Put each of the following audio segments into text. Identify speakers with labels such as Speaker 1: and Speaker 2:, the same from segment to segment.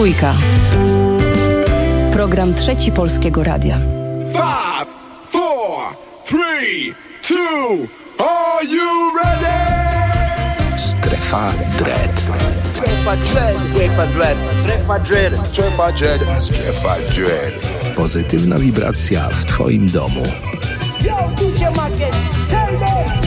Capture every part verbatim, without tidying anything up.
Speaker 1: Trójka. Program Trzeci Polskiego Radia.
Speaker 2: Five, four, three, two, are you ready?
Speaker 3: Strefa Dread.
Speaker 4: Strefa Dread. Strefa Dread. Strefa Dread.
Speaker 2: Strefa Dread. Strefa Dread.
Speaker 3: Pozytywna wibracja w twoim domu.
Speaker 4: Yo, D J Macken, tell them.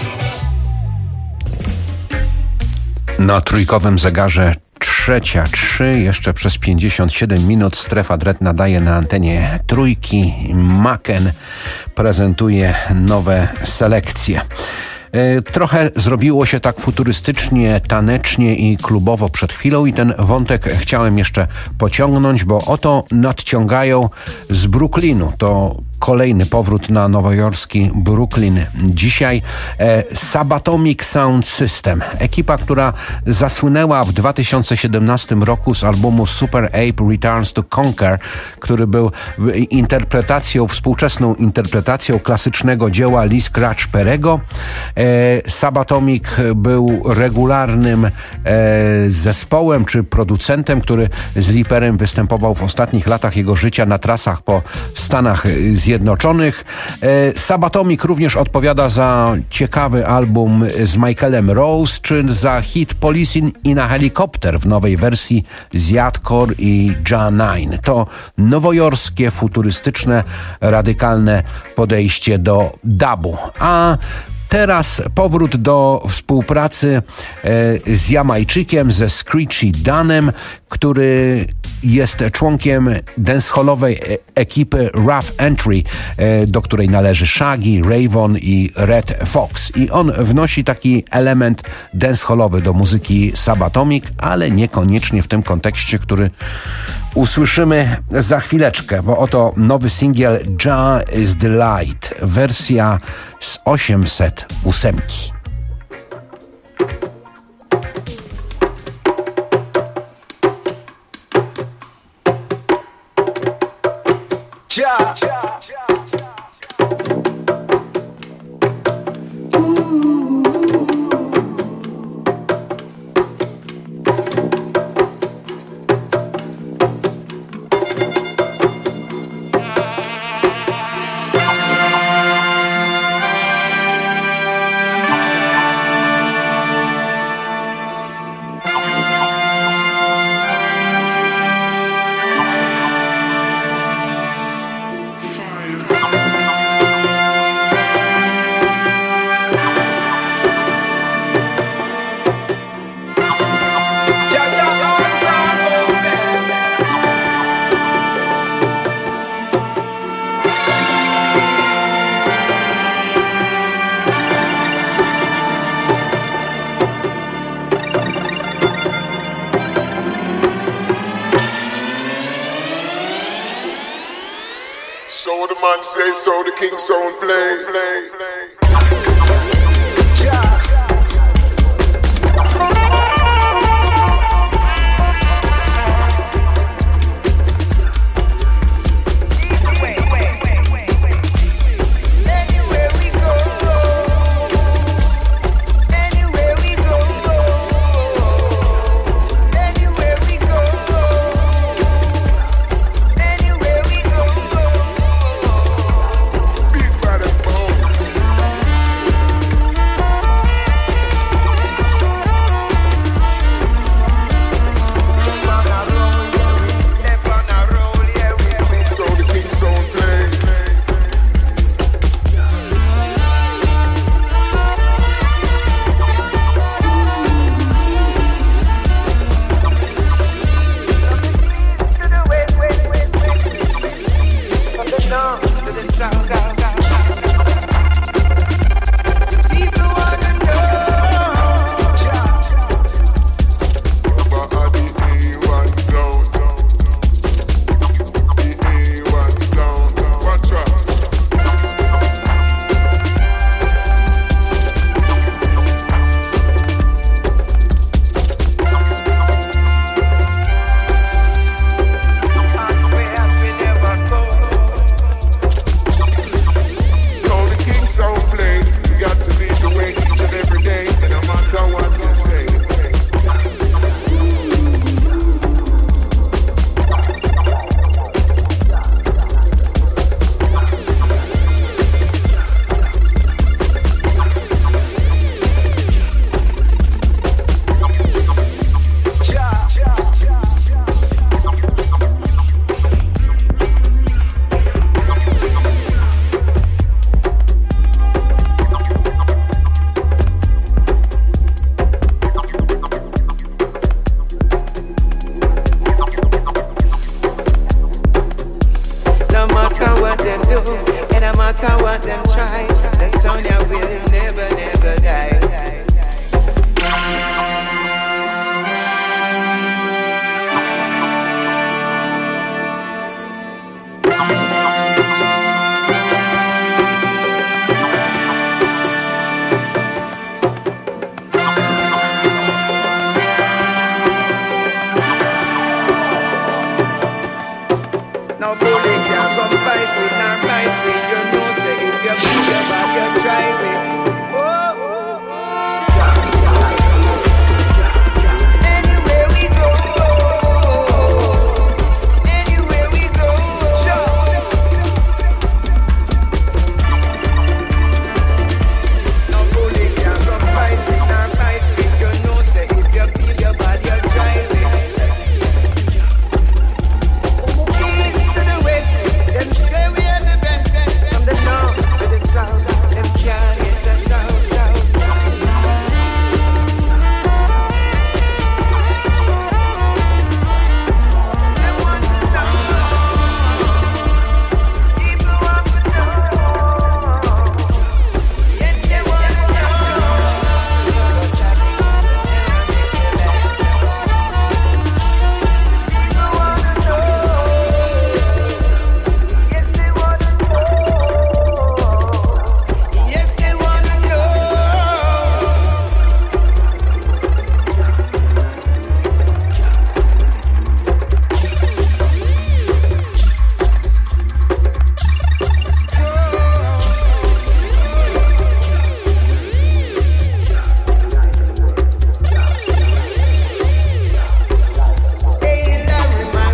Speaker 5: Na trójkowym zegarze trzecia trzy, jeszcze przez pięćdziesiąt siedem minut Strefa Dread nadaje na antenie Trójki. Macken prezentuje nowe selekcje. Trochę zrobiło się tak futurystycznie, tanecznie i klubowo przed chwilą i ten wątek chciałem jeszcze pociągnąć, bo oto nadciągają z Brooklynu. To kolejny powrót na nowojorski Brooklyn. Dzisiaj e, Subatomic Sound System. Ekipa, która zasłynęła w dwa tysiące siedemnastym roku z albumu Super Ape Returns to Conquer, który był interpretacją, współczesną interpretacją klasycznego dzieła Lee Scratch Perry'ego. E, Subatomic był regularnym e, zespołem czy producentem, który z Lee Perrym występował w ostatnich latach jego życia na trasach po Stanach Zjednoczonych. E, Subatomic również odpowiada za ciekawy album z Michaelem Rose, czy za hit Police in a Helicopter w nowej wersji z Yardcore i Ja nine. To nowojorskie, futurystyczne, radykalne podejście do dubu. A teraz powrót do współpracy e, z Jamajczykiem, ze Screechy Danem, który jest członkiem dancehallowej ekipy Rough Entry, e, do której należy Shaggy, Rayvon i Red Fox. I on wnosi taki element dancehallowy do muzyki Subatomic, ale niekoniecznie w tym kontekście, który usłyszymy za chwileczkę, bo oto nowy singiel Ja is the Light, wersja z osiemset osiem.
Speaker 4: Ja.
Speaker 2: So the man say, so the king sound play, play, play.
Speaker 6: Beat by the bone. them do, and no matter what them try, the sound ya will never, never die.
Speaker 4: Now bully can't come fight with, not fight with. You know say if you feel your bad, you try with. Oh, oh, oh. Anywhere we go, anywhere we go. Now bully can't come fight with, not fight with. You know say if you feel your bad, you try with. Them say we are the best. From the north to the south, them can't hit us out, out. They want to know. People want to know. Yes, they want to know. People want to know. Yes, they want to know. Yes, they want to know. Hey, Larry man,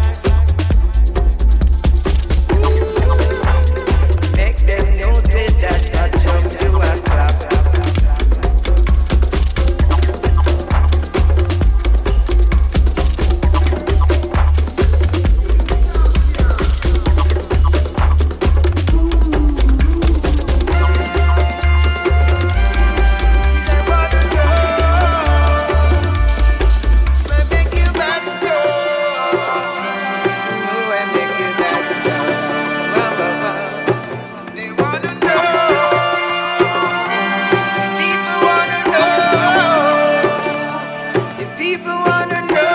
Speaker 4: make them know say that I jump to a clap. They want to know. I make you bad so. Oh, I make you bad so. Wow, wow, wow. They want to know. People want to know. The people want to know.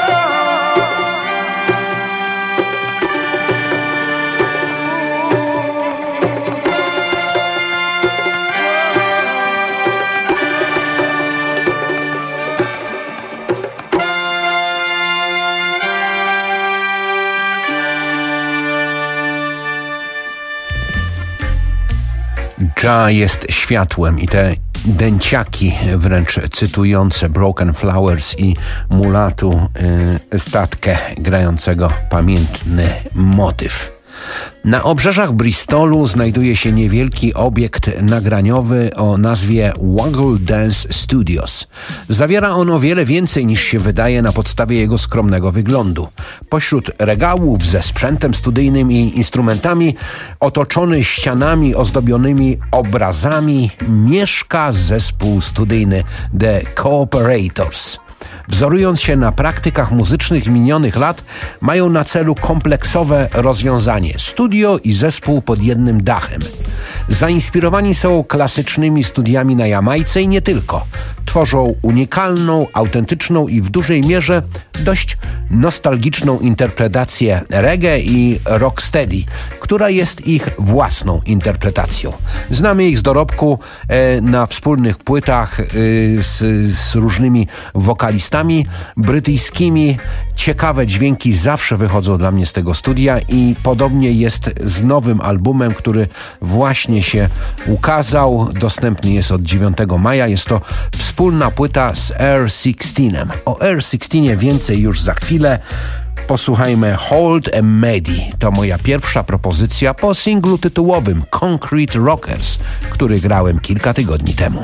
Speaker 5: Dża jest światłem i te dęciaki wręcz cytujące Broken Flowers i Mulatu y, statkę grającego pamiętny motyw. Na obrzeżach Bristolu znajduje się niewielki obiekt nagraniowy o nazwie Waggle Dance Studios. Zawiera on o wiele więcej niż się wydaje na podstawie jego skromnego wyglądu. Pośród regałów ze sprzętem studyjnym i instrumentami, otoczony ścianami ozdobionymi obrazami, mieszka zespół studyjny The Cooperators. Wzorując się na praktykach muzycznych minionych lat, mają na celu kompleksowe rozwiązanie. Studio i zespół pod jednym dachem. Zainspirowani są klasycznymi studiami na Jamajce i nie tylko. Tworzą unikalną, autentyczną i w dużej mierze dość nostalgiczną interpretację reggae i rocksteady, która jest ich własną interpretacją. Znamy ich z dorobku e, na wspólnych płytach e, z, z różnymi wokalistami brytyjskimi. Ciekawe dźwięki zawsze wychodzą dla mnie z tego studia i podobnie jest z nowym albumem, który właśnie się ukazał. Dostępny jest od dziewiątego maja. Jest to wspólna płyta z Air szesnaście. O Air szesnaście więcej już za chwilę. Posłuchajmy Hold and Medi. To moja pierwsza propozycja po singlu tytułowym Concrete Rockers, który grałem kilka tygodni temu.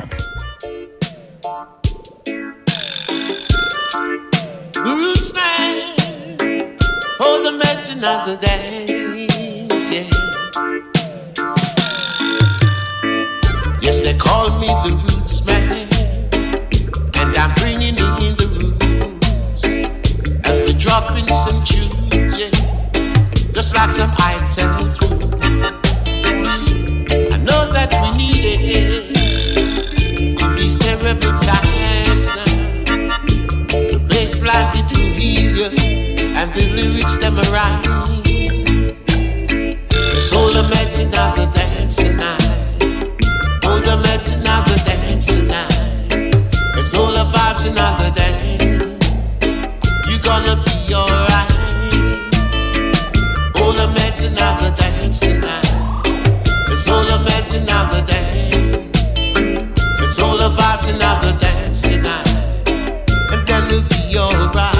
Speaker 7: Another dance, yeah. Yes, they call me the roots man, and I'm bringing in the roots, and we're dropping some tunes, yeah, just like some item food. and the lyrics them are right. There's all the medicine of the dance tonight. All the medicine of the dance tonight. It's all the vibes of the dance. You gonna be alright. All the medicine of the dance tonight. It's all the medicine of the dance. It's all the vibes of the dance tonight. And then we'll be alright.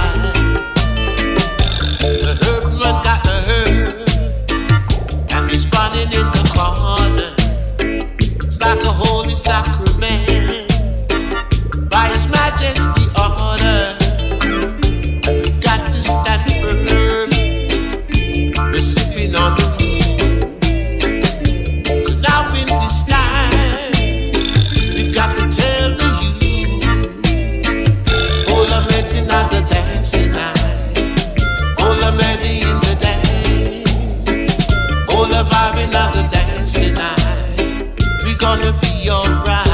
Speaker 7: The hurt one got the hurt, and he's running in the corner. It's like a holy sacrament by His Majesty order. And you got to stand firm, we're sipping on the roof. So now in this time, we've got to tell the youth, all the medicine of the dance tonight, all the melody in the dance, all the vibing of the dance tonight. We're gonna be alright.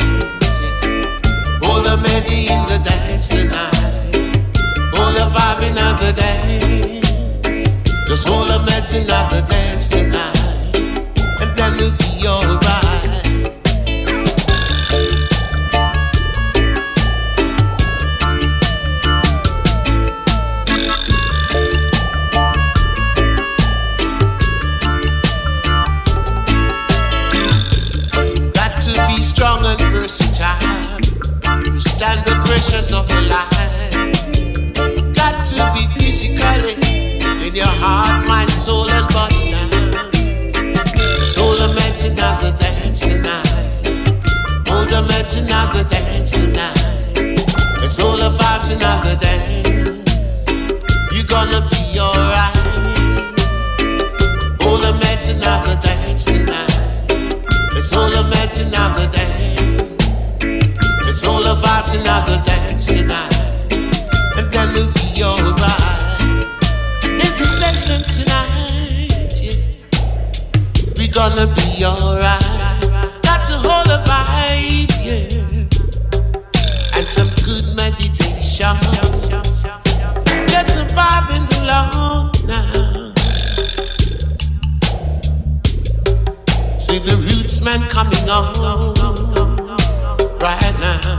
Speaker 7: All the melody in the dance tonight, all the vibing of the dance, just all the medicine of the dance tonight, and then we'll be alright. Got to be strong and versatile, stand the pressures of the life. Got to be physically in your heart, mind, soul, and body now. Soul the medicine of the dance tonight. All the medicine of the dance tonight. It's all the vibes of the dance. You're gonna be alright. All the medicine of the dance tonight. It's all the medicine of the dance. It's all the vibes of the dance tonight. And then we'll be alright. In the session tonight, yeah, we're gonna be alright. Got to hold a vibe, yeah, and some good meditation. Get the vibe in the long now. See the roots man coming on right now.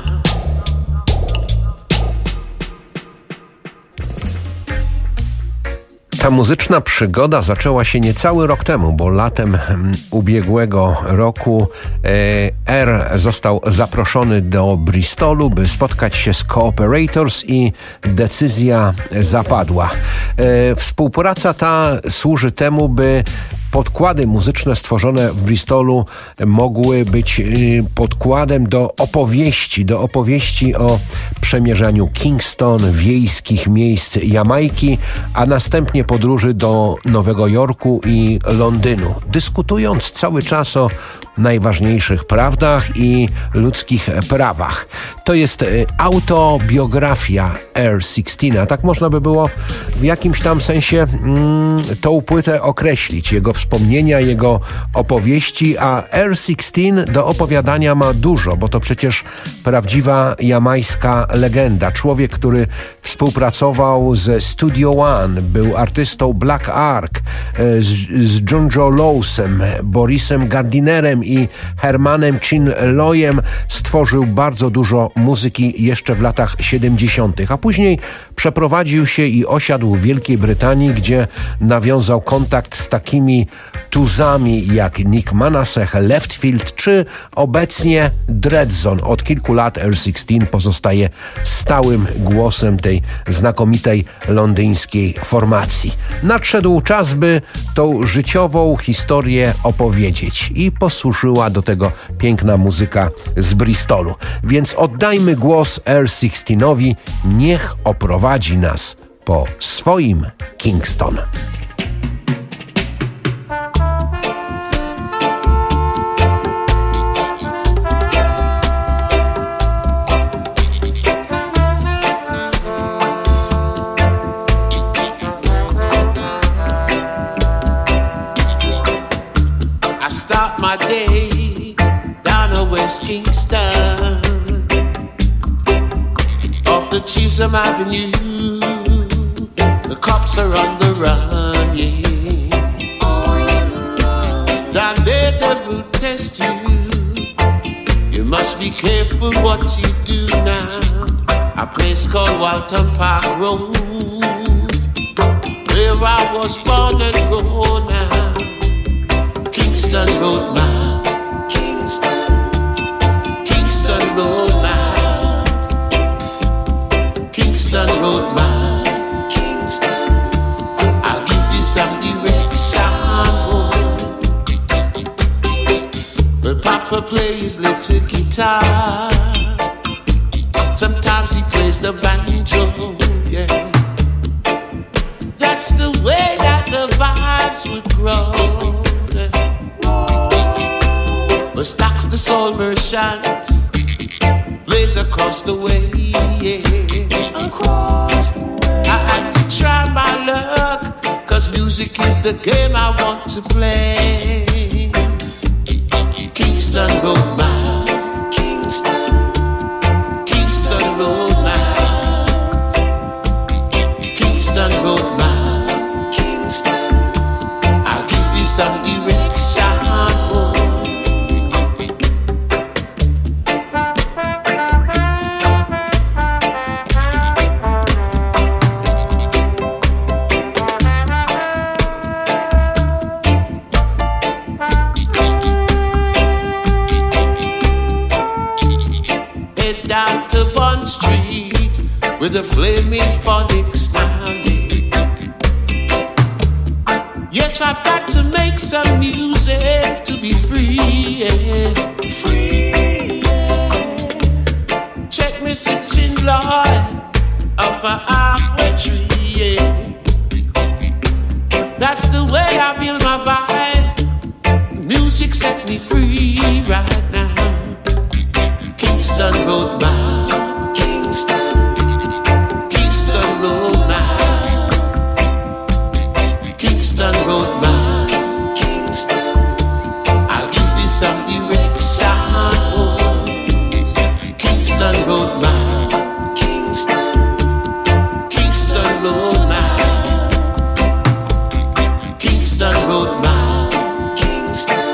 Speaker 5: Ta muzyczna przygoda zaczęła się niecały rok temu, bo latem ubiegłego roku R został zaproszony do Bristolu, by spotkać się z Cooperators i decyzja zapadła. Współpraca ta służy temu, by podkłady muzyczne stworzone w Bristolu mogły być podkładem do opowieści, do opowieści o przemierzaniu Kingston, wiejskich miejsc Jamajki, a następnie podróży do Nowego Jorku i Londynu, dyskutując cały czas o najważniejszych prawdach i ludzkich prawach. To jest autobiografia R szesnaście, a tak można by było w jakimś tam sensie mm, tą płytę określić. Jego wspomnienia, jego opowieści, a R szesnaście do opowiadania ma dużo, bo to przecież prawdziwa jamajska legenda. Człowiek, który współpracował ze Studio One, był artystą Black Ark, z, z Junjo Lowsem, Borisem Gardinerem i Hermanem Chin Loyem stworzył bardzo dużo muzyki jeszcze w latach siedemdziesiątych, a później przeprowadził się i osiadł w Wielkiej Brytanii, gdzie nawiązał kontakt z takimi tuzami jak Nick Manasseh, Leftfield czy obecnie Dreadzone. Od kilku lat R szesnaście pozostaje stałym głosem tej znakomitej londyńskiej formacji. Nadszedł czas, by tą życiową historię opowiedzieć i posłużyła do tego piękna muzyka z Bristolu. Więc oddajmy głos R szesnaście, niech oprowadzi nas po swoim Kingston.
Speaker 7: Kingston, off the Chisholm Avenue, the cops cops are on the run, yeah. Down there they will test you. You must be careful what you do now. A place called Walton Park Road, where I was born and grown now. Kingston Road, man. Kingston. Kingston Road, man. Kingston Road, man. Kingston. I'll give you some direction. Well, Papa plays little guitar. Sometimes he plays the banjo, yeah. That's the way that the vibes would grow, yeah. But stocks the soul merchant plays across the way, yeah. Across the way. I had to try my luck, cause music is the game I want to play. Kingston Road, man. Kingston. Kingston Road, man. Kingston Road, man. Kingston. I'll give you some direction. With a flaming phonics now. Yes, I've got to make some music to be free, yeah. Free, yeah. Check me sitting Lord up a halfway tree, yeah. That's the way I feel my vibe. Music set me free right now. Kingston Road, man. Kingston. Road, man. Kingston Road, man. Kingston. I'll give you some direction. Kingston Road, man. Kingston. Kingston Road, man. Kingston Road, man. Kingston.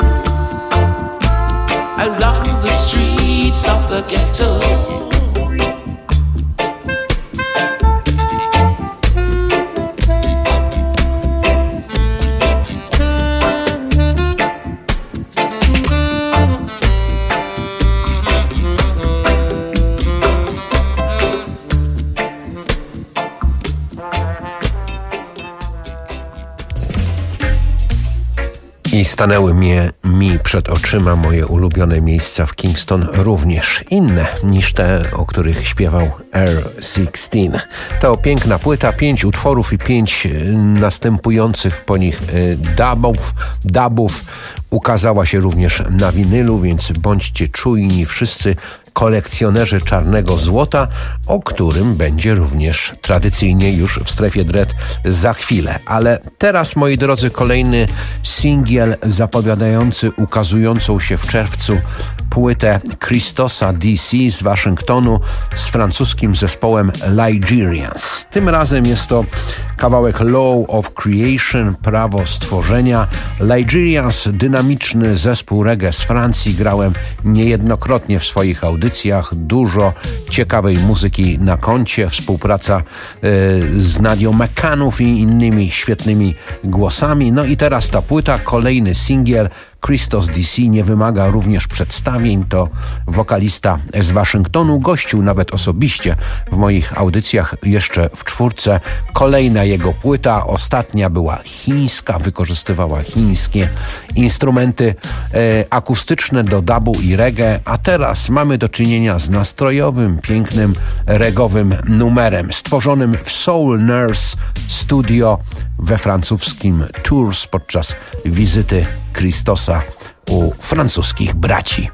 Speaker 7: Along the streets of the ghetto.
Speaker 5: I stanęły mnie, mi przed oczyma moje ulubione miejsca w Kingston, również inne niż te, o których śpiewał R szesnaście. To piękna płyta, pięć utworów i pięć następujących po nich dubów, dubów ukazała się również na winylu, więc bądźcie czujni wszyscy kolekcjonerzy czarnego złota, o którym będzie również tradycyjnie już w strefie dread za chwilę. Ale teraz, moi drodzy, kolejny singiel zapowiadający ukazującą się w czerwcu płytę Christosa D C z Waszyngtonu z francuskim zespołem Ligerians. Tym razem jest to kawałek Law of Creation, prawo stworzenia. Ligerians, dynamiczny zespół reggae z Francji. Grałem niejednokrotnie w swoich audycjach. Dużo ciekawej muzyki na koncie. Współpraca y, z Nadią McCannów i innymi świetnymi głosami. No i teraz ta płyta, kolejny singiel. Christos D C nie wymaga również przedstawień, to wokalista z Waszyngtonu, gościł nawet osobiście w moich audycjach jeszcze w czwórce. Kolejna jego płyta, ostatnia była chińska, wykorzystywała chińskie instrumenty e, akustyczne do dubu i reggae, a teraz mamy do czynienia z nastrojowym, pięknym, regowym numerem stworzonym w Soul Nurse Studio we francuskim Tours podczas wizyty Christosa u francuskich braci.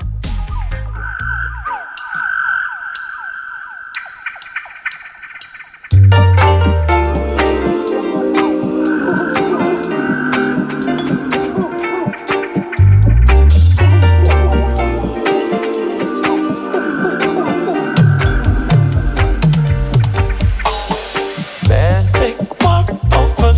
Speaker 8: Magic walk over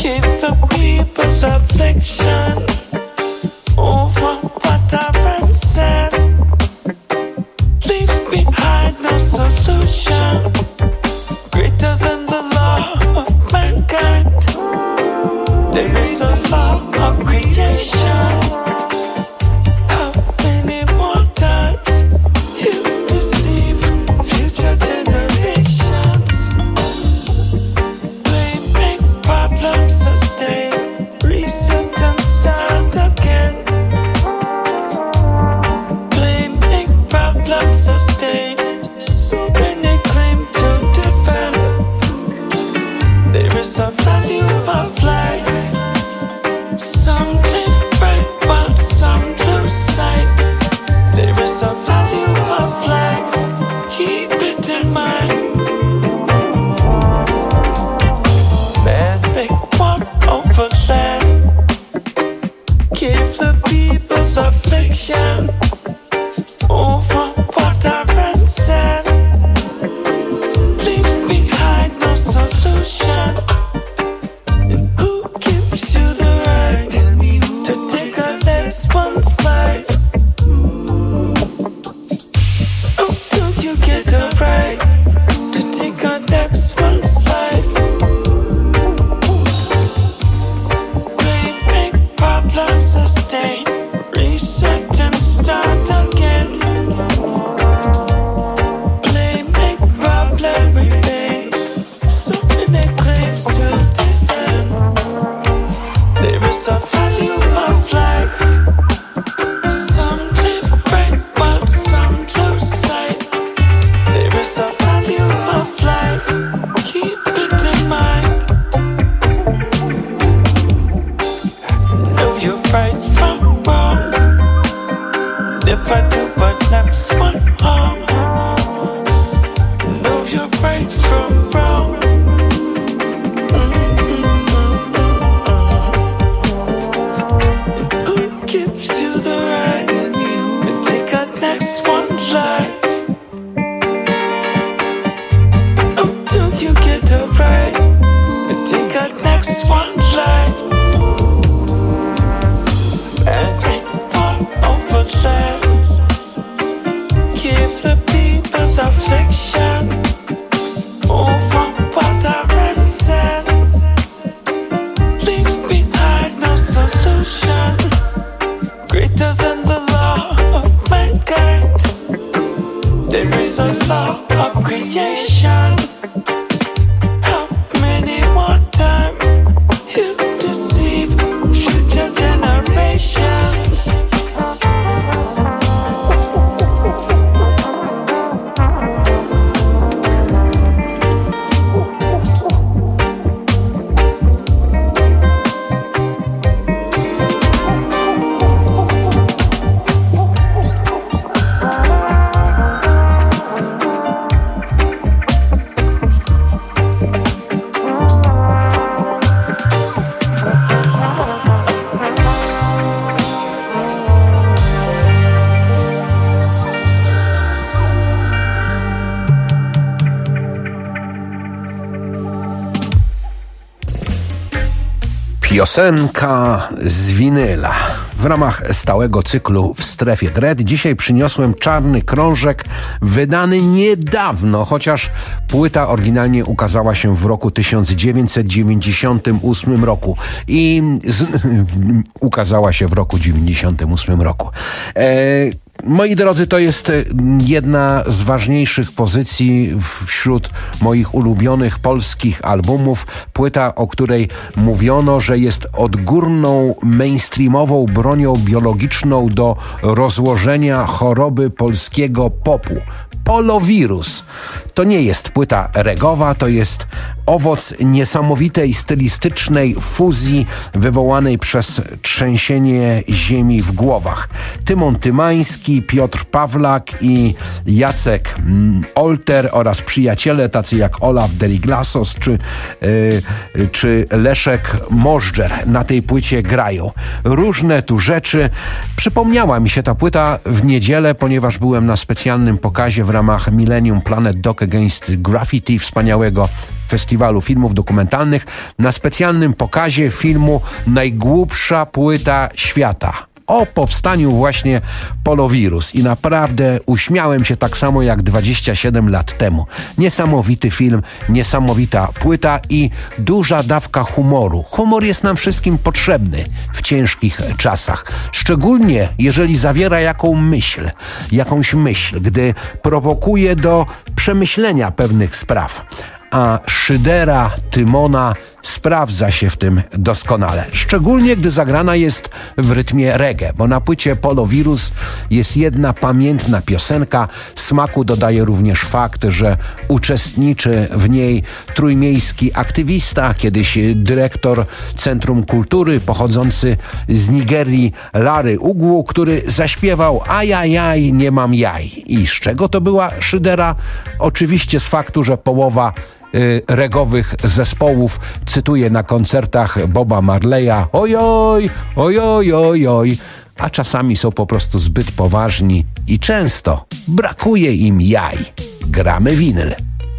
Speaker 5: Piosenka z winyla. W ramach stałego cyklu w strefie Dread dzisiaj przyniosłem Czarny Krążek, wydany niedawno, chociaż płyta oryginalnie ukazała się w roku tysiąc dziewięćset dziewięćdziesiątym ósmym roku i z, ukazała się w roku dziewięćdziesiątym ósmym roku. E, Moi drodzy, to jest jedna z ważniejszych pozycji wśród moich ulubionych polskich albumów. Płyta, o której mówiono, że jest odgórną, mainstreamową bronią biologiczną do rozłożenia choroby polskiego popu. Polowirus. To nie jest płyta regowa, to jest owoc niesamowitej stylistycznej fuzji wywołanej przez trzęsienie ziemi w głowach. Tymon Tymański Kwiatkowski, Piotr Pawlak i Jacek Olter oraz przyjaciele tacy jak Olaf Deriglasos czy, yy, czy Leszek Możdżer na tej płycie grają. Różne tu rzeczy. Przypomniała mi się ta płyta w niedzielę, ponieważ byłem na specjalnym pokazie w ramach Millennium Planet Doc Against Graffiti, wspaniałego festiwalu filmów dokumentalnych, na specjalnym pokazie filmu Najgłupsza płyta świata o powstaniu właśnie Polowirus i naprawdę uśmiałem się tak samo jak dwadzieścia siedem lat temu. Niesamowity film, niesamowita płyta i duża dawka humoru. Humor jest nam wszystkim potrzebny w ciężkich czasach. Szczególnie jeżeli zawiera jaką myśl, jakąś myśl, gdy prowokuje do przemyślenia pewnych spraw. A szydera Tymona sprawdza się w tym doskonale. Szczególnie gdy zagrana jest w rytmie reggae, bo na płycie Polowirus jest jedna pamiętna piosenka. Smaku dodaje również fakt, że uczestniczy w niej trójmiejski aktywista, kiedyś dyrektor Centrum Kultury pochodzący z Nigerii, Larry Ugwu, który zaśpiewał ajajaj, nie mam jaj. I z czego to była szydera? Oczywiście z faktu, że połowa regowych zespołów cytuje na koncertach Boba Marleya ojoj, ojoj, ojoj, a czasami są po prostu zbyt poważni i często brakuje im jaj. Gramy winyl.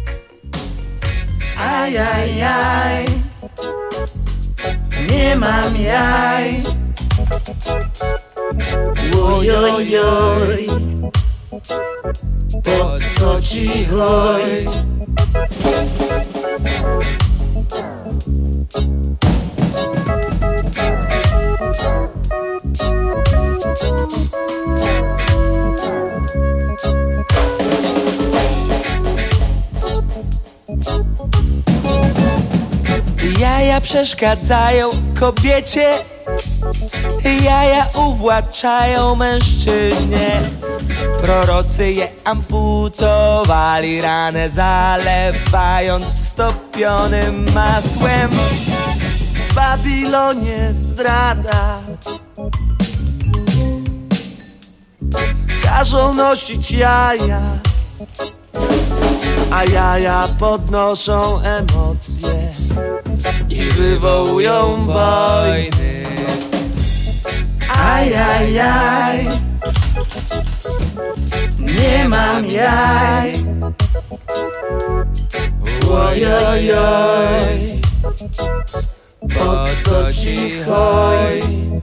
Speaker 8: Ajajaj, nie mam jaj. Ojojoj, po co ci hoj?
Speaker 6: Jaja przeszkadzają kobiecie, jaja uwłaczają mężczyźnie. Prorocy je amputowali, ranę zalewając stopionym masłem. W Babilonie zdrada, każą nosić jaja, a jaja podnoszą emocje i wywołują wojny.
Speaker 8: Ajajaj, nie mam jaj. Ojojoj, po co ci hoj?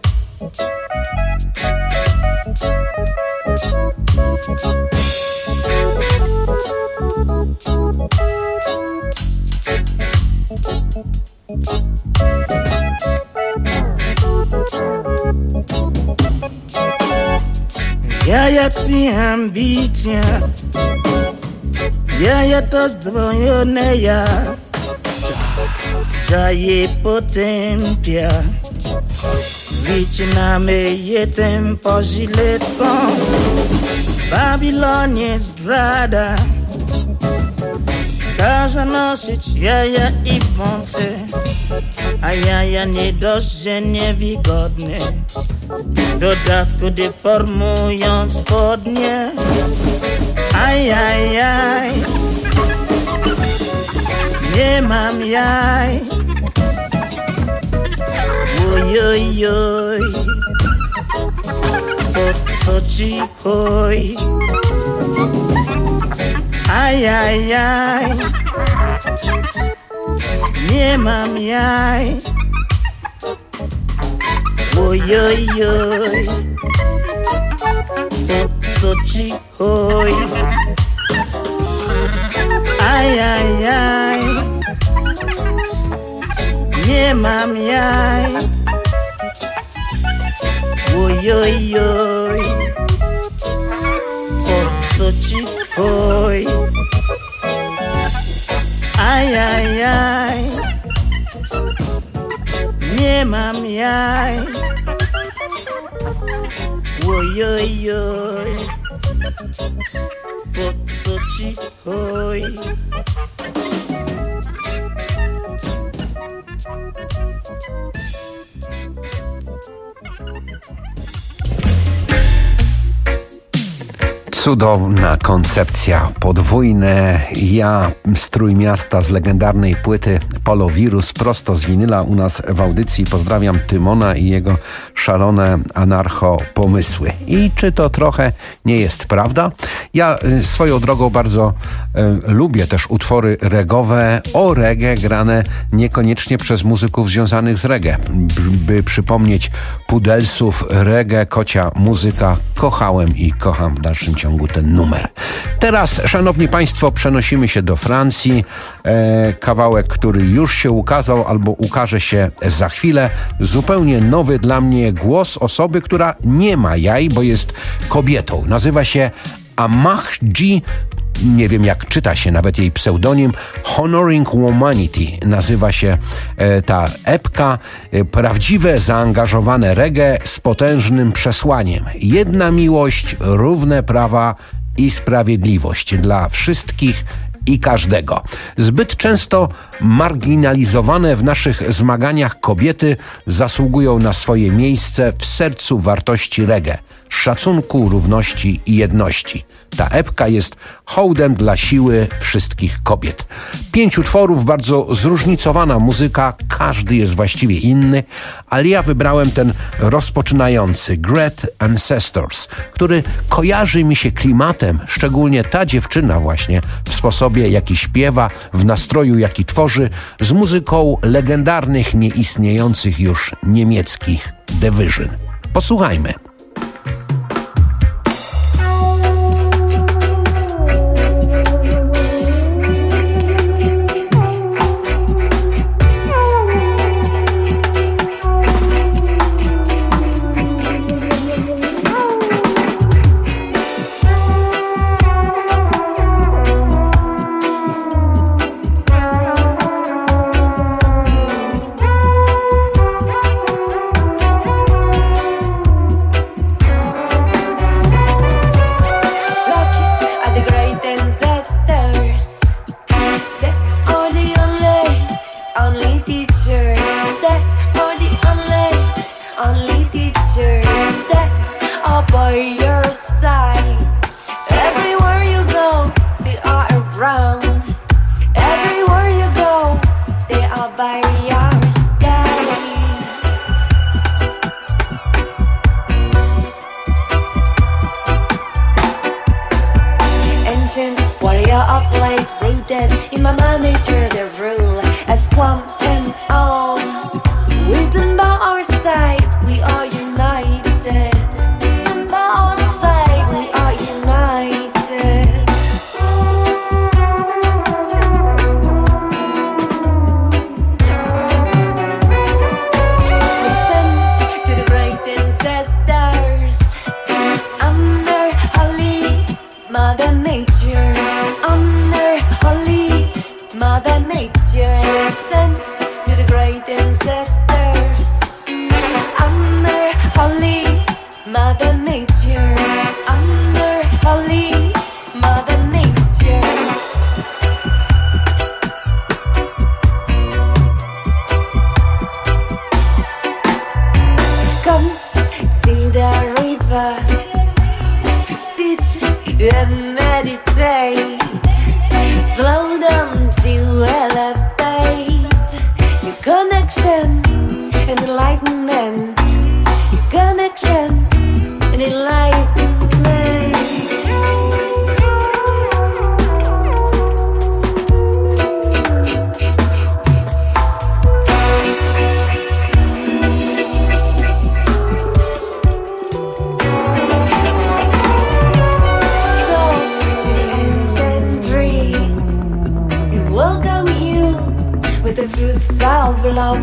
Speaker 8: Jaja twi ambicja, jaja to zdwojone ja, ja je potępia. Wycinamy je tempo żyletką, w Babilonie zdrada. Każa nosić jaja i wąsy, a jaja nie dość, że niewygodne. W dodatku deformują spodnie. Ajajaj, nie mam jaj. Ojojoj, po co ci hoj? Ajajaj, nie mam jaj. Ojojoj, po co ci hoj? Ajajaj, nie mam jaj. Ojojoj, po co ci hoj? Ajajaj, nie mam jaj. Ojojoj, po co ci hoj?
Speaker 5: Cudowna koncepcja, podwójne ja z Trójmiasta z legendarnej płyty Polowirus prosto z winyla u nas w audycji. Pozdrawiam Tymona i jego szalone anarcho-pomysły. I czy to trochę nie jest prawda? Ja y, swoją drogą bardzo y, lubię też utwory reggae'owe o reggae grane niekoniecznie przez muzyków związanych z reggae. By przypomnieć Pudelsów, reggae, kocia muzyka, kochałem i kocham w dalszym ciągu ten numer. Teraz, szanowni państwo, przenosimy się do Francji. E, kawałek, który już się ukazał albo ukaże się za chwilę. Zupełnie nowy dla mnie głos osoby, która nie ma jaj, bo jest kobietą. Nazywa się Amach G. Nie wiem, jak czyta się nawet jej pseudonim. Honoring Humanity nazywa się e, ta epka. E, prawdziwe, zaangażowane reggae z potężnym przesłaniem. Jedna miłość, równe prawa i sprawiedliwość dla wszystkich i każdego. Zbyt często marginalizowane w naszych zmaganiach kobiety zasługują na swoje miejsce w sercu wartości reggae, szacunku, równości i jedności. Ta epka jest hołdem dla siły wszystkich kobiet. Pięć utworów, bardzo zróżnicowana muzyka, każdy jest właściwie inny, ale ja wybrałem ten rozpoczynający, Great Ancestors, który kojarzy mi się klimatem, szczególnie ta dziewczyna właśnie, w sposobie, jaki śpiewa, w nastroju, jaki tworzy, z muzyką legendarnych, nieistniejących już niemieckich Division. Posłuchajmy.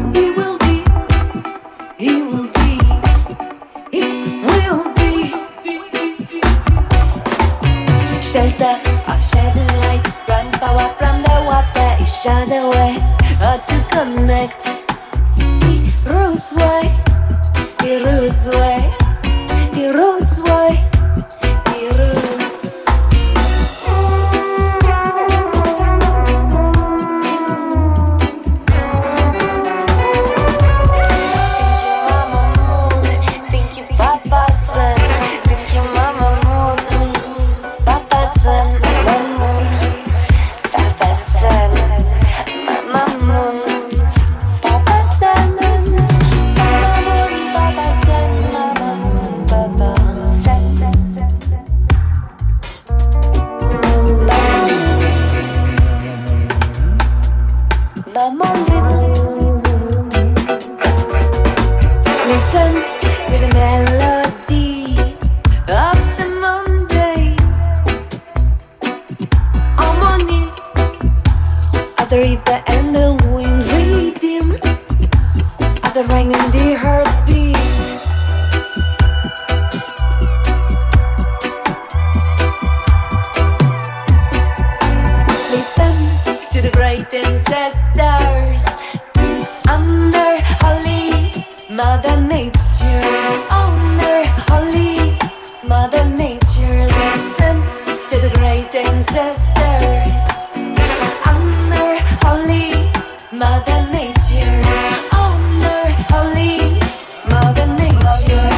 Speaker 9: He will be, he will be the heartbeat. Listen to the great ancestors under holy Mother Nature. Under holy Mother Nature. Listen to the great ancestors under holy Mother Nature. Under holy Mother Nature.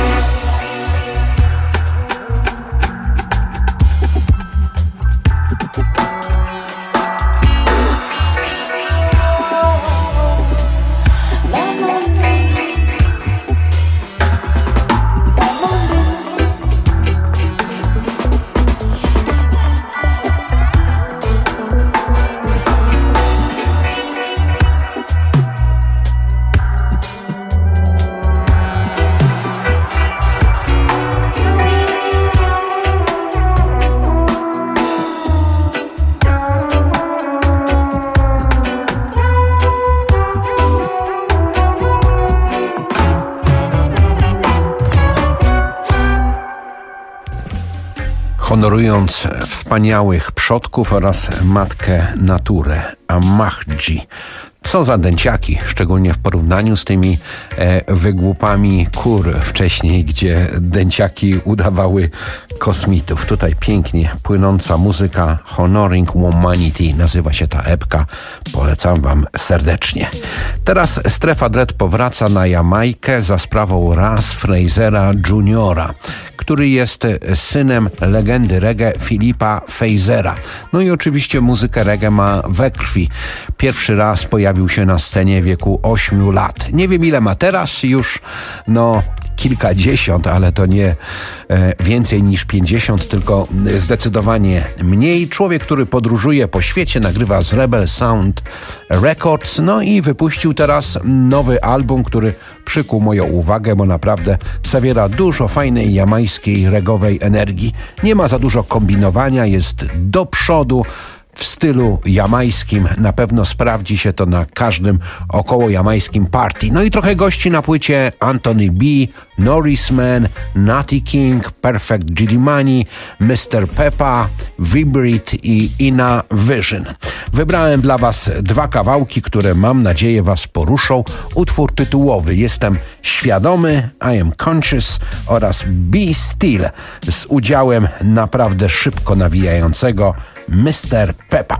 Speaker 5: Honorując wspaniałych przodków oraz matkę naturę, Amahji. Co za dęciaki, szczególnie w porównaniu z tymi e, wygłupami kur wcześniej, gdzie dęciaki udawały kosmitów. Tutaj pięknie płynąca muzyka Honoring Humanity, nazywa się ta epka. Polecam wam serdecznie. Teraz Strefa Dread powraca na Jamajkę za sprawą Raz Frasera juniora, który jest synem legendy reggae Philippa Frasera. No i oczywiście muzykę reggae ma we krwi. Pierwszy raz pojawił się na scenie w wieku ośmiu lat. Nie wiem ile ma teraz, już no kilkadziesiąt, ale to nie e, więcej niż pięćdziesiąt, tylko zdecydowanie mniej. Człowiek, który podróżuje po świecie, nagrywa z Rebel Sound Records, no i wypuścił teraz nowy album, który przykuł moją uwagę, bo naprawdę zawiera dużo fajnej jamajskiej regowej energii. Nie ma za dużo kombinowania, jest do przodu, w stylu jamajskim. Na pewno sprawdzi się to na każdym około jamajskim party. No i trochę gości na płycie: Anthony B, Norrisman, Natty King, Perfect Gilimani, mister Peppa, Vibrit i Inna Vision. Wybrałem dla was dwa kawałki, które mam nadzieję was poruszą. Utwór tytułowy Jestem Świadomy, I Am Conscious, oraz Be Still z udziałem naprawdę szybko nawijającego mister Peppa.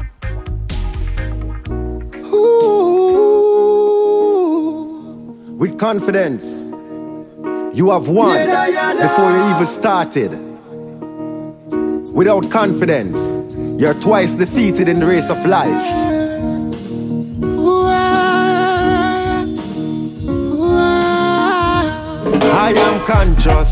Speaker 10: With confidence, you have won before you even started. Without confidence, you're twice defeated in the race of life. I am conscious,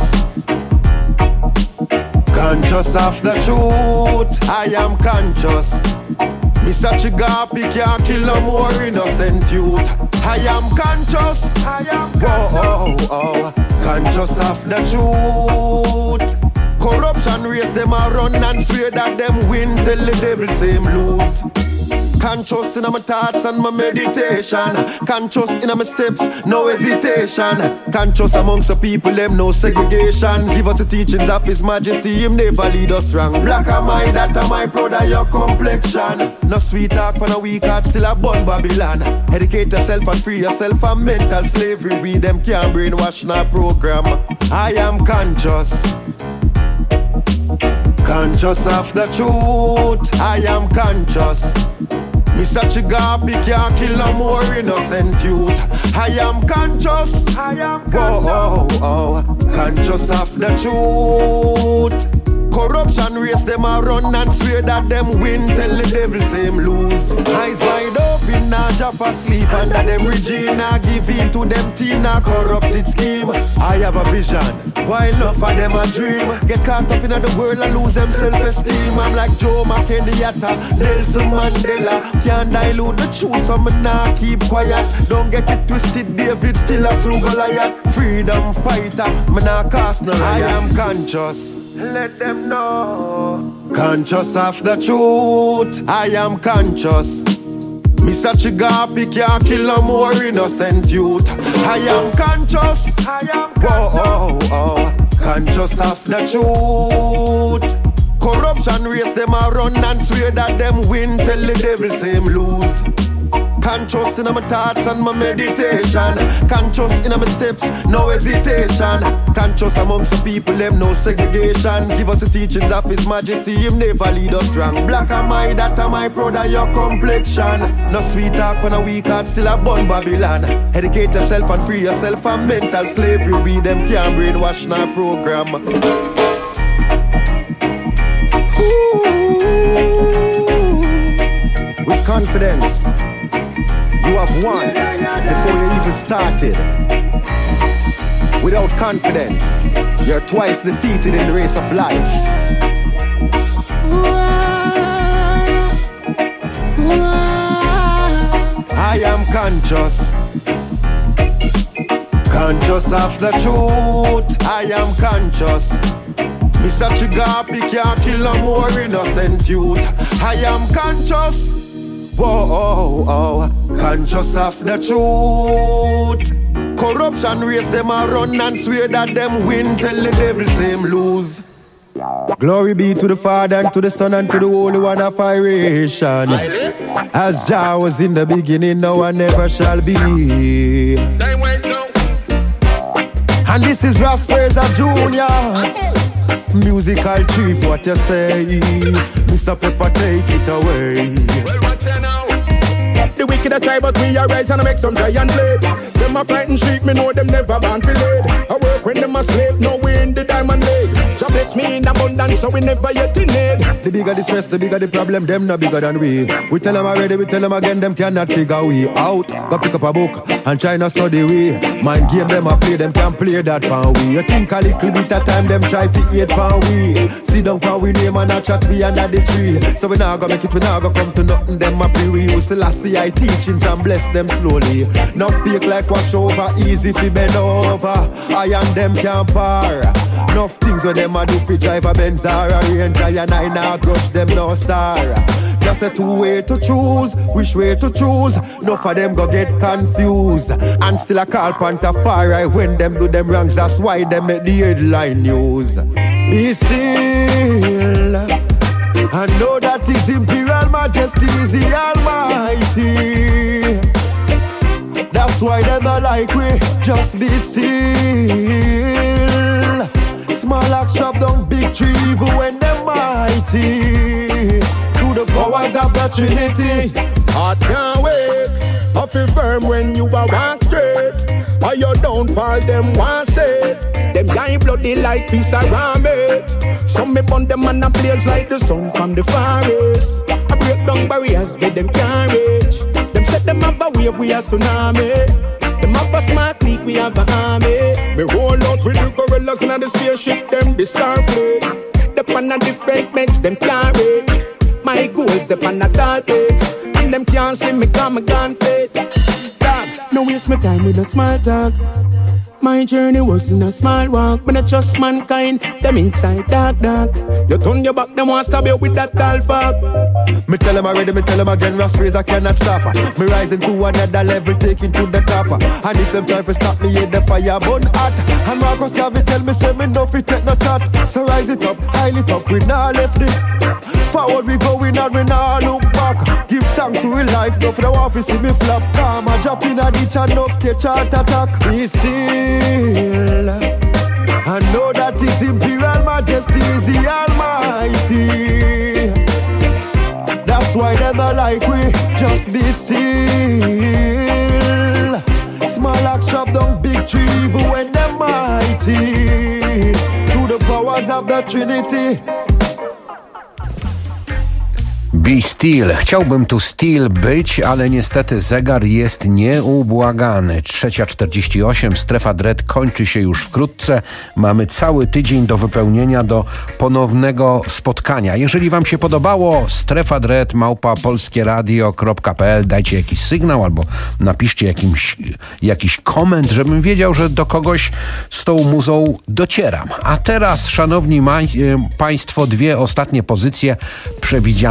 Speaker 10: conscious of the truth. I am conscious. Mister Chigapi can't kill no more innocent youth. I am conscious. I am conscious. Oh, oh, oh. Conscious of the truth. Corruption race them a run and swear that them win till the devil same lose. Conscious in my thoughts and my meditation. Conscious in my steps, no hesitation. Conscious amongst the people, them no segregation. Give us the teachings of His Majesty, Him never lead us wrong. Black am I, that am I, proud of your complexion. No sweet talk for a weak heart, still a born Babylon. Educate yourself and free yourself from mental slavery. We them can't brainwash in our program. I am conscious, conscious of the truth. I am conscious. Mister Chigapi can't kill no more innocent youth. I am conscious. I am conscious. Oh, oh, oh. Conscious of the truth. Corruption race them a run and swear that them win till the devil same lose. Eyes wide open, now drop asleep under them Regina, give in to them Tina corrupted scheme. I have a vision, while enough of them a dream. Get caught up in the world and lose them self-esteem. I'm like Joe McKenyatta, Nelson Mandela. Can't dilute the truth, so me nah keep quiet. Don't get it twisted, David still a slew Goliath. Freedom fighter, me nah cast no riot. I am conscious, let them know. Conscious of the truth, I am conscious. Me such a gappy can't kill no more innocent youth. I am conscious, whoa, oh, oh, conscious of the truth. Corruption race them a run and swear that them win till the devil same lose. Conscious in my thoughts and my meditation. Conscious in my steps, no hesitation. Conscious amongst the people, them no segregation. Give us the teachings of His Majesty, Him never lead us wrong. Black am I, that am I, proud of your complexion. No sweet talk when a weak heart still a born Babylon. Educate yourself and free yourself from mental slavery. We them can't brainwash our program. Ooh. With confidence you have won before you even started. Without confidence, you're twice defeated in the race of life. I am conscious, conscious of the truth. I am conscious. Mister Chigapi can't kill no more innocent youth. I am conscious. Whoa, oh, oh, conscious of the truth. Corruption race them a run and swear that them win till the devil same lose. Glory be to the Father and to the Son and to the Holy One of creation. As Jah was in the beginning, now and never shall be. And this is Ras Fraser Junior Musical chief, what you say? Mister Pepper, take it away.
Speaker 11: The wicked a try, but we arise and I make some giant blade. Them a frightened sheep, me know them never born for lead. I work when them a slave, now we in the diamond league. Jah bless me in abundance, so we never yet in need.
Speaker 10: The bigger the stress, the bigger the problem, them no bigger than we. We tell them already, we tell them again, them cannot figure we out. Go pick up a book and try not study we. Mind game them a play, them can play that pan we. You think a little bit of time, them try to eat pan we. Sit down pan we name and a chat we under the tree. So we now go make it, we now go come to nothing, them a play we. Used to last see I teachings and bless them slowly. Not fake like wash over, easy fi bend over. I and them can't par. Enough things where them a do fi drive a Benz or a Ranger, and I now grudge them no star. Just a two way to choose, which way to choose. Enough of them go get confused and still a call Panther far right when them do them wrongs. That's why them make the headline news. Be still and know that His Imperial Majesty is the Almighty. That's why them not like we. Just be still. Small axe chop down big tree even when they're mighty. Through the powers of the Trinity.
Speaker 11: Heart can't wake. I feel firm when you are walk straight. Or your downfall them want set. Them dying bloody like piece of ramen. Some me burn them and a blaze like the sun from the forest. I break down barriers where them can't reach. Them set them up a wave, we a tsunami. Them have a smart league, we have an army. Me roll out with the gorillas and the spaceship, them the starfleet. The pan a different makes them can't reach. My goals, the pan a tall peak. And them can't see me come, I can't fit. Dog, no waste my time with a small talk. My journey wasn't a small walk. Me not trust mankind, them inside dark, dark. You turn your back, them want to stab you with that tall fuck.
Speaker 10: Me tell them already, me tell them again, Ras Fraser cannot stop her. Me rising to another level, taking to the top. And if them try to stop me, yeah, the fire burn hot. And Marcus Garvey tell me, say me no fit take no chat. So rise it up, high it up, we nah left it. Forward we going and we nah look back. Give thanks to real life, no for the office see me flop. Calm and drop in a ditch and no catch heart attack. Be still and know that His Imperial Majesty is the Almighty. That's why them not like we. Just be still. Small axe chop down big tree even when they're mighty. Through the powers of the Trinity.
Speaker 5: Be still. Chciałbym tu still być, ale niestety zegar jest nieubłagany. trzecia czterdzieści osiem, Strefa Dread kończy się już wkrótce. Mamy cały tydzień do wypełnienia, do ponownego spotkania. Jeżeli wam się podobało, Strefa Dread małpa polskieradio kropka p l, dajcie jakiś sygnał albo napiszcie jakimś, jakiś koment, żebym wiedział, że do kogoś z tą muzą docieram. A teraz, szanowni ma- państwo, dwie ostatnie pozycje przewidziane na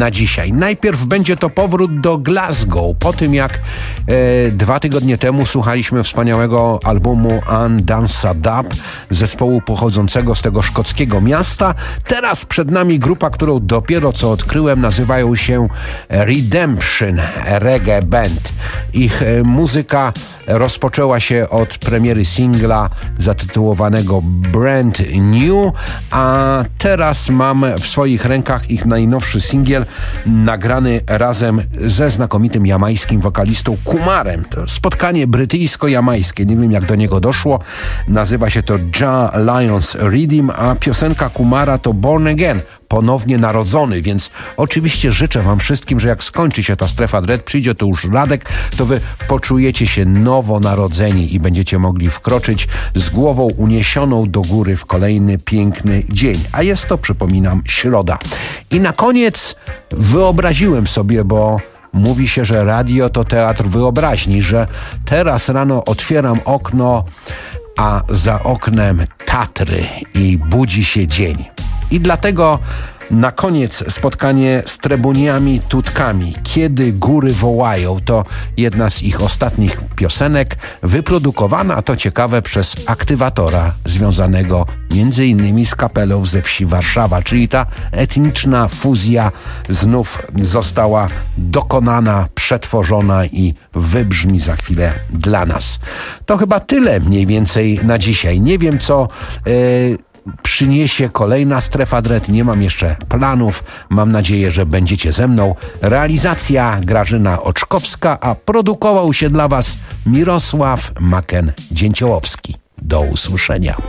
Speaker 5: na dzisiaj. Najpierw będzie to powrót do Glasgow, po tym jak e, dwa tygodnie temu słuchaliśmy wspaniałego albumu Undansa Dub, zespołu pochodzącego z tego szkockiego miasta. Teraz przed nami grupa, którą dopiero co odkryłem, nazywają się Redemption Reggae Band. Ich e, muzyka rozpoczęła się od premiery singla zatytułowanego Brand New, a teraz mam w swoich rękach ich najnowszy singiel nagrany razem ze znakomitym jamańskim wokalistą Kumarem. To spotkanie brytyjsko-jamańskie, nie wiem jak do niego doszło. Nazywa się to Ja Lions Rhythm, a piosenka Kumara to Born Again, ponownie narodzony, więc oczywiście życzę wam wszystkim, że jak skończy się ta strefa dread, przyjdzie tu już Radek, to wy poczujecie się nowonarodzeni i będziecie mogli wkroczyć z głową uniesioną do góry w kolejny piękny dzień. A jest to, przypominam, środa. I na koniec wyobraziłem sobie, bo mówi się, że radio to teatr wyobraźni, że teraz rano otwieram okno, a za oknem Tatry i budzi się dzień. I dlatego na koniec spotkanie z Trebuniami Tutkami. Kiedy góry wołają, to jedna z ich ostatnich piosenek, wyprodukowana, to ciekawe, przez aktywatora związanego między innymi z kapelą ze wsi Warszawa, czyli ta etniczna fuzja znów została dokonana, przetworzona i wybrzmi za chwilę dla nas. To chyba tyle mniej więcej na dzisiaj. Nie wiem, co Yy, przyniesie kolejna strefa dread. Nie mam jeszcze planów. Mam nadzieję, że będziecie ze mną. Realizacja Grażyna Oczkowska, a produkował się dla was Mirosław Maken-Dzięciołowski. Do usłyszenia.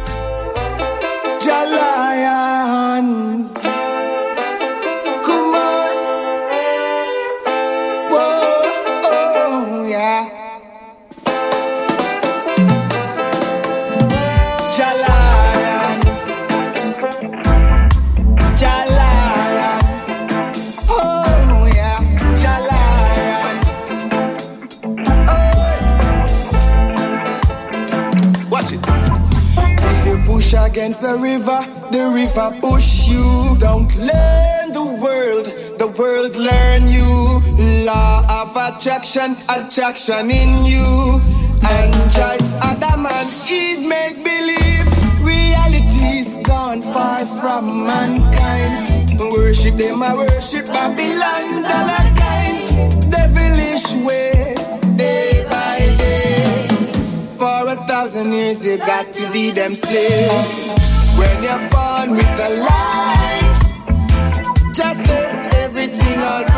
Speaker 12: Against the river, the river push you. Don't learn the world, the world learn you. Law of attraction, attraction in you. Androids, Adam and Eve make believe. Reality's gone far from mankind. Worship them, I worship Babylon, dollar kind. Devilish ways, day by day. For a thousand years you got to be them slaves. When you're born with the light, just say everything alright.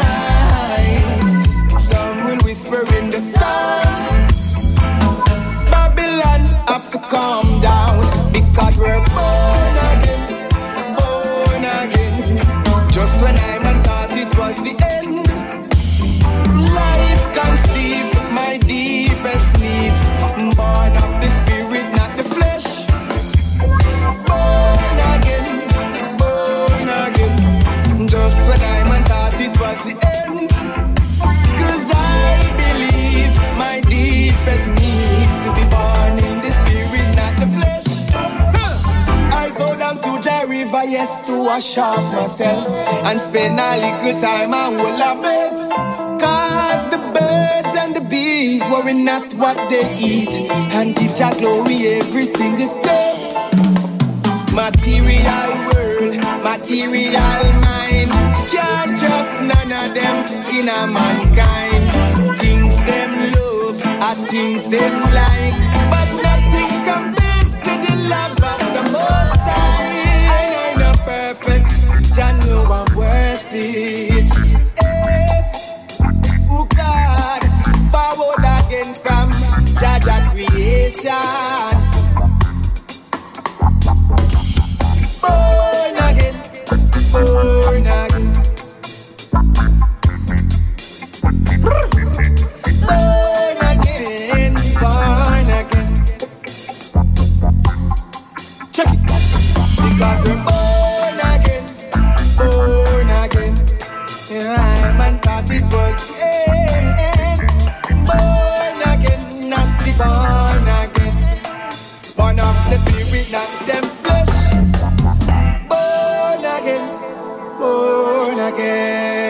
Speaker 12: Some will whisper in the storm. Babylon have to calm down, because we're born again, born again. Just when I man thought it was the end, life conceived my deepest needs. Born of the spirit, not the flesh. Born again, born again. Just when I man thought it was the end. Cause I believe my deepest needs to be born in the spirit, not the flesh. Huh. I go down to Jai River, yes, to wash off myself and spend a little time and hold a beds. Cause the birds and the bees worry not what they eat, and give Jah glory every single step. Material world, material mind, can't trust none of them in a mankind. Things them love, are things them like, but nothing compares to the love of the Most High. I ain't not perfect, Jah know I'm worth it. Oh God, forward again from Jah Jah creation. Born again, born again. Born again, born again. Check it. Because we're born again, born again. Yeah, man thought it was end. Born again, not be born again. Born of the spirit, not them flesh. Born again, born again.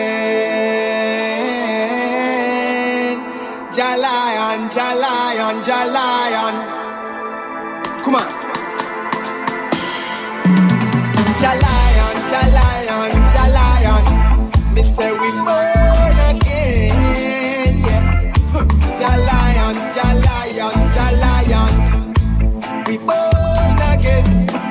Speaker 12: Jah Lion. Come on. Jah Lion, Jah Lion, Jah Lion. Me say we born again, yeah. Jah Lion, Jah Lion, Jah Lion. We born again.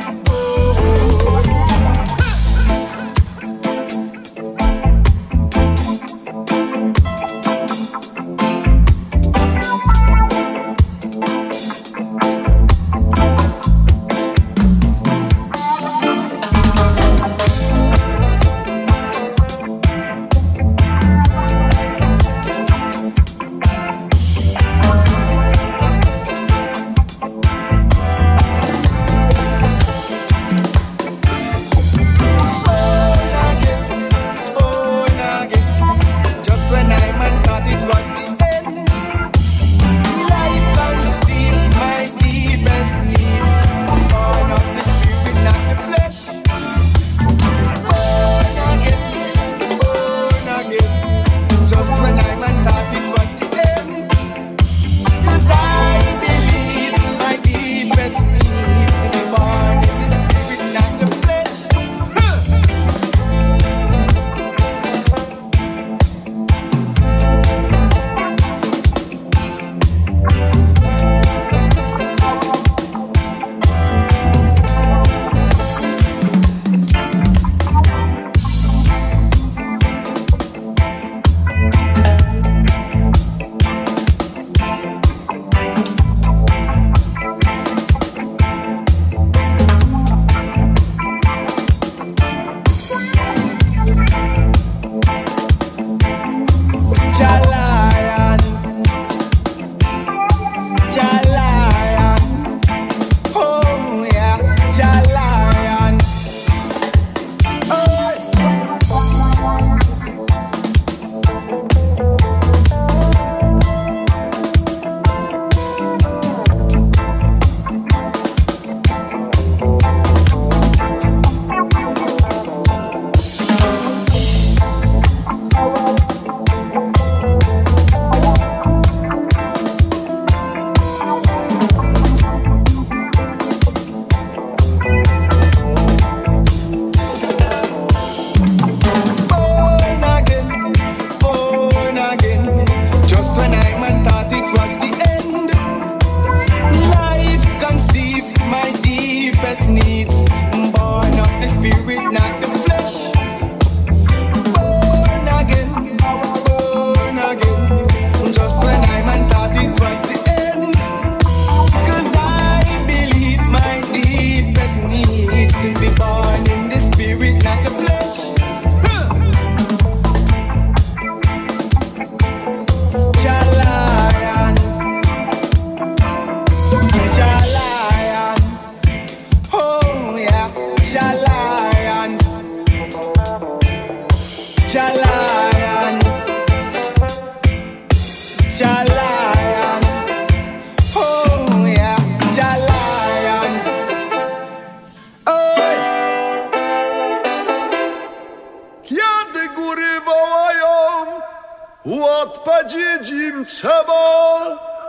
Speaker 2: Odpadzić im trzeba,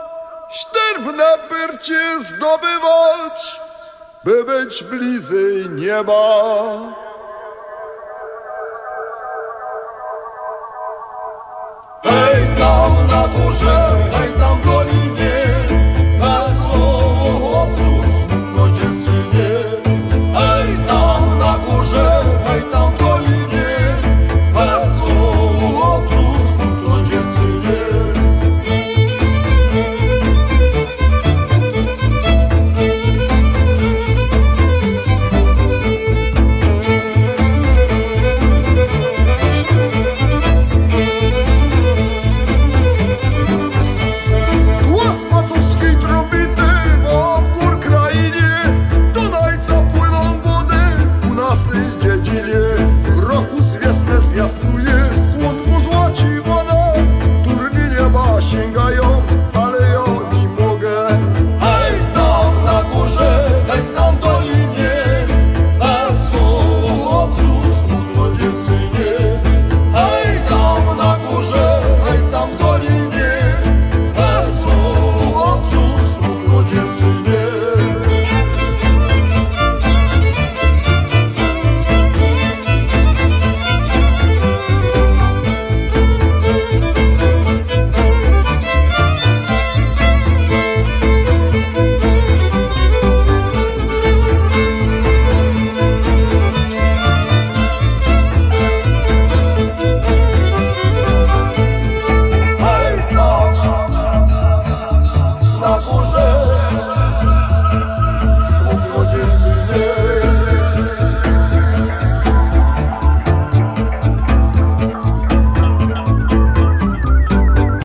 Speaker 2: ścierbne pyrcie zdobywać, by być bliżej nieba. Hej tam na górze, hej tam w dolinie,